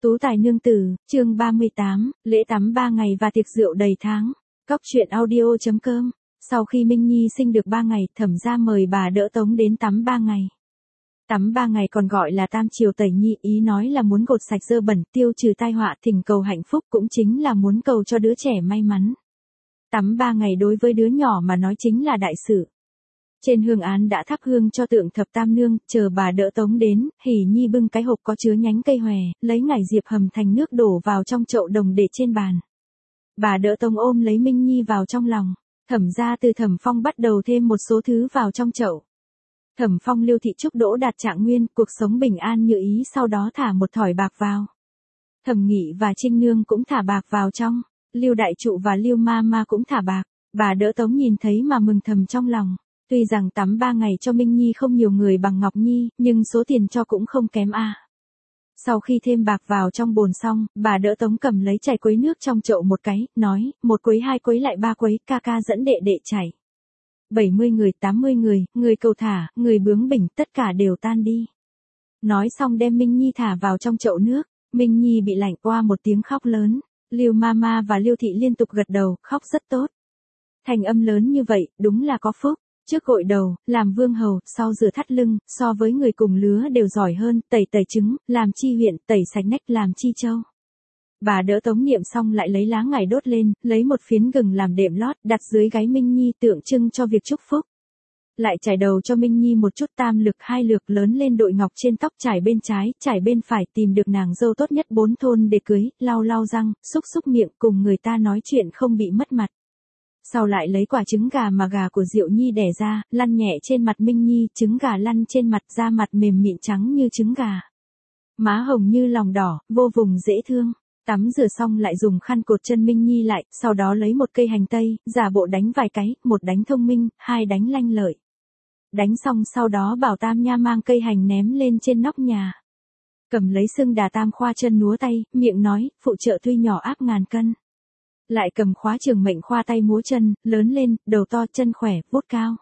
Tú tài nương tử, chương 38, lễ tắm 3 ngày và tiệc rượu đầy tháng. Cóc truyện audio.com. Sau khi Minh Nhi sinh được 3 ngày, Thẩm gia mời bà Đỡ Tống đến tắm 3 ngày. Tắm 3 ngày còn gọi là tam triều tẩy nhi, ý nói là muốn gột sạch dơ bẩn, tiêu trừ tai họa, thỉnh cầu hạnh phúc, cũng chính là muốn cầu cho đứa trẻ may mắn. Tắm 3 ngày đối với đứa nhỏ mà nói chính là đại sự. Trên hương án đã thắp hương cho tượng Thập Tam Nương, chờ bà Đỡ Tống đến, Hỉ Nhi bưng cái hộp có chứa nhánh cây hòe, lấy ngải diệp hầm thành nước đổ vào trong chậu đồng để trên bàn. Bà Đỡ Tống ôm lấy Minh Nhi vào trong lòng. Thẩm gia từ Thẩm Phong bắt đầu thêm một số thứ vào trong chậu. Thẩm Phong Lưu Thị Trúc đỗ đạt trạng nguyên, cuộc sống bình an như ý, sau đó thả một thỏi bạc vào. Thẩm Nghị và Trinh Nương cũng thả bạc vào trong. Lưu Đại Trụ và Lưu Ma Ma cũng thả bạc. Bà Đỡ Tống nhìn thấy mà mừng thầm trong lòng. Tuy rằng tắm 3 ngày cho Minh Nhi không nhiều người bằng Ngọc Nhi, nhưng số tiền cho cũng không kém a. Sau khi thêm bạc vào trong bồn xong, bà Đỡ Tống cầm lấy chảy quấy nước trong chậu một cái, nói, một quấy hai quấy lại ba quấy, ca ca dẫn đệ đệ chảy. 70 người, 80 người, người cầu thả, người bướng bỉnh, tất cả đều tan đi. Nói xong đem Minh Nhi thả vào trong chậu nước, Minh Nhi bị lạnh qua một tiếng khóc lớn, Lưu Ma Ma và Lưu Thị liên tục gật đầu, khóc rất tốt. Thành âm lớn như vậy, đúng là có phúc. Trước gội đầu, làm vương hầu, sau rửa thắt lưng, so với người cùng lứa đều giỏi hơn, tẩy trứng, làm chi huyện, tẩy sạch nách, làm chi châu. Bà Đỡ Tống niệm xong lại lấy lá ngải đốt lên, lấy một phiến gừng làm đệm lót, đặt dưới gáy Minh Nhi tượng trưng cho việc chúc phúc. Lại trải đầu cho Minh Nhi một chút tam lực hai lược, lớn lên đội ngọc trên tóc, trải bên trái, trải bên phải, tìm được nàng dâu tốt nhất 4 thôn để cưới, lau lau răng, xúc xúc miệng, cùng người ta nói chuyện không bị mất mặt. Sau lại lấy quả trứng gà mà gà của Diệu Nhi đẻ ra, lăn nhẹ trên mặt Minh Nhi, trứng gà lăn trên mặt, da mặt mềm mịn trắng như trứng gà. Má hồng như lòng đỏ, vô cùng dễ thương. Tắm rửa xong lại dùng khăn cột chân Minh Nhi lại, sau đó lấy một cây hành tây, giả bộ đánh vài cái, một đánh thông minh, hai đánh lanh lợi. Đánh xong sau đó bảo Tam Nha mang cây hành ném lên trên nóc nhà. Cầm lấy sưng đà Tam Khoa chân núa tay, miệng nói, phụ trợ tuy nhỏ áp ngàn cân. Lại cầm khóa trường mệnh khoa tay múa chân, lớn lên, đầu to, chân khỏe, vút cao.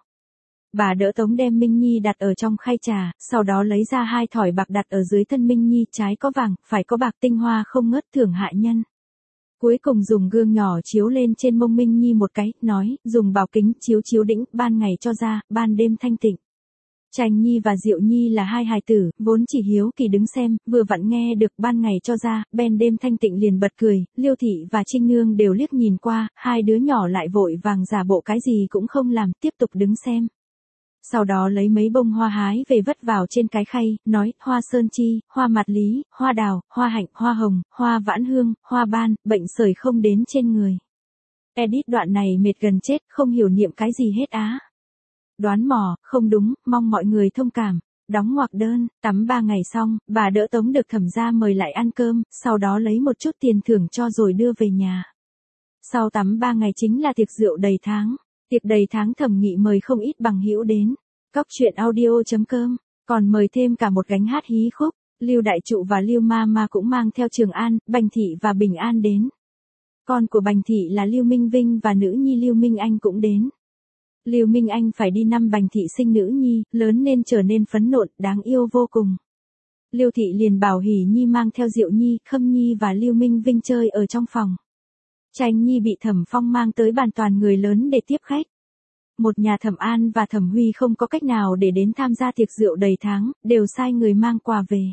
Bà Đỡ Tống đem Minh Nhi đặt ở trong khay trà, sau đó lấy ra 2 thỏi bạc đặt ở dưới thân Minh Nhi, trái có vàng, phải có bạc, tinh hoa không ngớt, thưởng hại nhân. Cuối cùng dùng gương nhỏ chiếu lên trên mông Minh Nhi một cái, nói, dùng bảo kính chiếu chiếu đĩnh, ban ngày cho ra, ban đêm thanh tịnh. Tranh Nhi và Diệu Nhi là 2 hài tử, vốn chỉ hiếu kỳ đứng xem, vừa vặn nghe được ban ngày cho ra, bên đêm thanh tịnh liền bật cười, Liêu Thị và Trinh Nương đều liếc nhìn qua, 2 đứa nhỏ lại vội vàng giả bộ cái gì cũng không làm, tiếp tục đứng xem. Sau đó lấy mấy bông hoa hái về vất vào trên cái khay, nói, hoa sơn chi, hoa mạt lý, hoa đào, hoa hạnh, hoa hồng, hoa vãn hương, hoa ban, bệnh sởi không đến trên người. Edit đoạn này mệt gần chết, không hiểu niệm cái gì hết á. Đoán mò, không đúng, mong mọi người thông cảm. Đóng ngoặc đơn, tắm 3 ngày xong, bà Đỡ Tống được Thẩm gia mời lại ăn cơm, sau đó lấy một chút tiền thưởng cho rồi đưa về nhà. Sau tắm 3 ngày chính là tiệc rượu đầy tháng. Tiệc đầy tháng Thẩm Nghị mời không ít bằng hữu đến. Cóc truyện audio.com, còn mời thêm cả một gánh hát hí khúc. Lưu Đại Trụ và Lưu Ma Ma cũng mang theo Trường An, Bành Thị và Bình An đến. Con của Bành Thị là Lưu Minh Vinh và nữ nhi Lưu Minh Anh cũng đến. Lưu Minh Anh phải đi năm Bành Thị sinh nữ nhi, lớn nên trở nên phấn nộn, đáng yêu vô cùng. Lưu Thị liền bảo Hỉ Nhi mang theo Diệu Nhi, Khâm Nhi và Lưu Minh Vinh chơi ở trong phòng. Tranh Nhi bị Thẩm Phong mang tới bàn toàn người lớn để tiếp khách. Một nhà Thẩm An và Thẩm Huy không có cách nào để đến tham gia tiệc rượu đầy tháng, đều sai người mang quà về.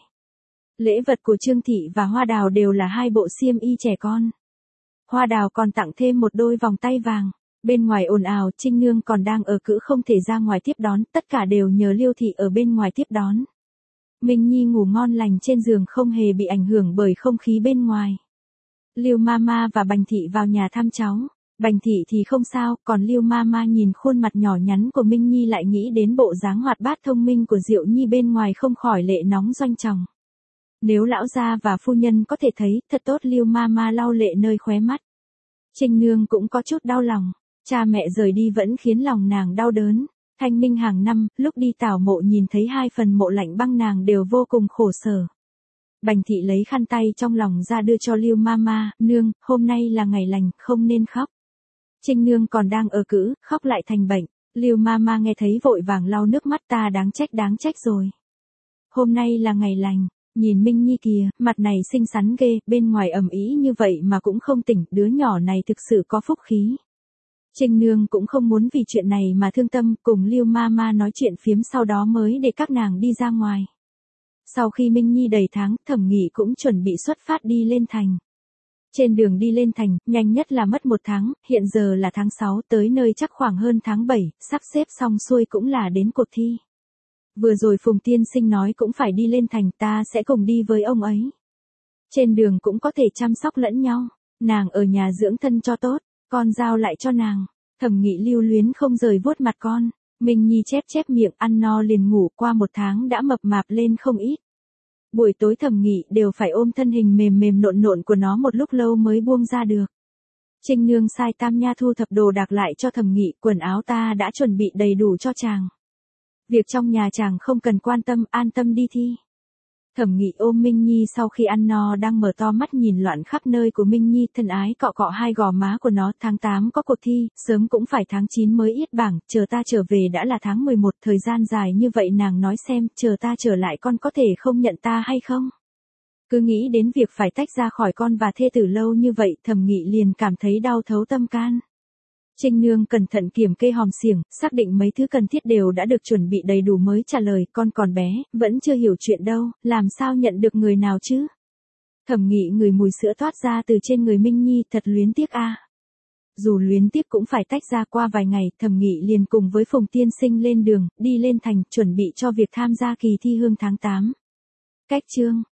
Lễ vật của Trương Thị và Hoa Đào đều là 2 bộ xiêm y trẻ con. Hoa Đào còn tặng thêm một đôi vòng tay vàng. Bên ngoài ồn ào, Trinh Nương còn đang ở cữ không thể ra ngoài tiếp đón, tất cả đều nhờ Liêu Thị ở bên ngoài tiếp đón. Minh Nhi ngủ ngon lành trên giường không hề bị ảnh hưởng bởi không khí bên ngoài. Lưu Ma Ma và Bành Thị vào nhà thăm cháu. Bành Thị thì không sao, còn Lưu Ma Ma nhìn khuôn mặt nhỏ nhắn của Minh Nhi lại nghĩ đến bộ dáng hoạt bát thông minh của Diệu Nhi bên ngoài không khỏi lệ nóng doanh tròng. Nếu lão gia và phu nhân có thể thấy, thật tốt. Lưu Ma Ma lau lệ nơi khóe mắt. Trinh Nương cũng có chút đau lòng. Cha mẹ rời đi vẫn khiến lòng nàng đau đớn. Thanh minh hàng năm, lúc đi tảo mộ nhìn thấy 2 phần mộ lạnh băng nàng đều vô cùng khổ sở. Bành Thị lấy khăn tay trong lòng ra đưa cho Lưu Ma Ma, nương, hôm nay là ngày lành, không nên khóc. Trinh Nương còn đang ở cữ, khóc lại thành bệnh. Lưu Ma Ma nghe thấy vội vàng lau nước mắt, ta đáng trách rồi. Hôm nay là ngày lành, Nhìn Minh Nhi kìa, mặt này xinh xắn ghê, bên ngoài ầm ĩ như vậy mà cũng không tỉnh, đứa nhỏ này thực sự có phúc khí. Trinh Nương cũng không muốn vì chuyện này mà thương tâm, cùng Lưu Mama nói chuyện phiếm sau đó mới để các nàng đi ra ngoài. Sau khi Minh Nhi đầy tháng, Thẩm Nghị cũng chuẩn bị xuất phát đi lên thành. Trên đường đi lên thành, nhanh nhất là mất 1 tháng, hiện giờ là tháng 6, tới nơi chắc khoảng hơn tháng 7, sắp xếp xong xuôi cũng là đến cuộc thi. Vừa rồi Phùng Tiên Sinh nói cũng phải đi lên thành, ta sẽ cùng đi với ông ấy. Trên đường cũng có thể chăm sóc lẫn nhau, nàng ở nhà dưỡng thân cho tốt, con giao lại cho nàng. Thẩm Nghị lưu luyến không rời vuốt mặt con, Minh Nhi chép chép miệng ăn no liền ngủ, qua 1 tháng đã mập mạp lên không ít. Buổi tối Thẩm Nghị đều phải ôm thân hình mềm mềm nộn nộn của nó một lúc lâu mới buông ra được. Trinh Nương sai Tam Nha thu thập đồ đạc lại cho Thẩm Nghị, quần áo ta đã chuẩn bị đầy đủ cho chàng. Việc trong nhà chàng không cần quan tâm, an tâm đi thi. Thẩm Nghị ôm Minh Nhi sau khi ăn no đang mở to mắt nhìn loạn khắp nơi của Minh Nhi, thân ái cọ cọ hai gò má của nó. Tháng 8 có cuộc thi, sớm cũng phải tháng 9 mới yết bảng, chờ ta trở về đã là tháng 11, thời gian dài như vậy nàng nói xem, chờ ta trở lại con có thể không nhận ta hay không? Cứ nghĩ đến việc phải tách ra khỏi con và thê tử lâu như vậy, Thẩm Nghị liền cảm thấy đau thấu tâm can. Trinh Nương cẩn thận kiểm kê hòm xiềng, xác định mấy thứ cần thiết đều đã được chuẩn bị đầy đủ mới trả lời, con còn bé, vẫn chưa hiểu chuyện đâu, làm sao nhận được người nào chứ? Thẩm Nghị ngửi mùi sữa thoát ra từ trên người Minh Nhi, thật luyến tiếc a. Dù luyến tiếc cũng phải tách ra. Qua vài ngày, Thẩm Nghị liền cùng với Phùng Tiên Sinh lên đường, đi lên thành, chuẩn bị cho việc tham gia kỳ thi hương tháng 8. Cách chương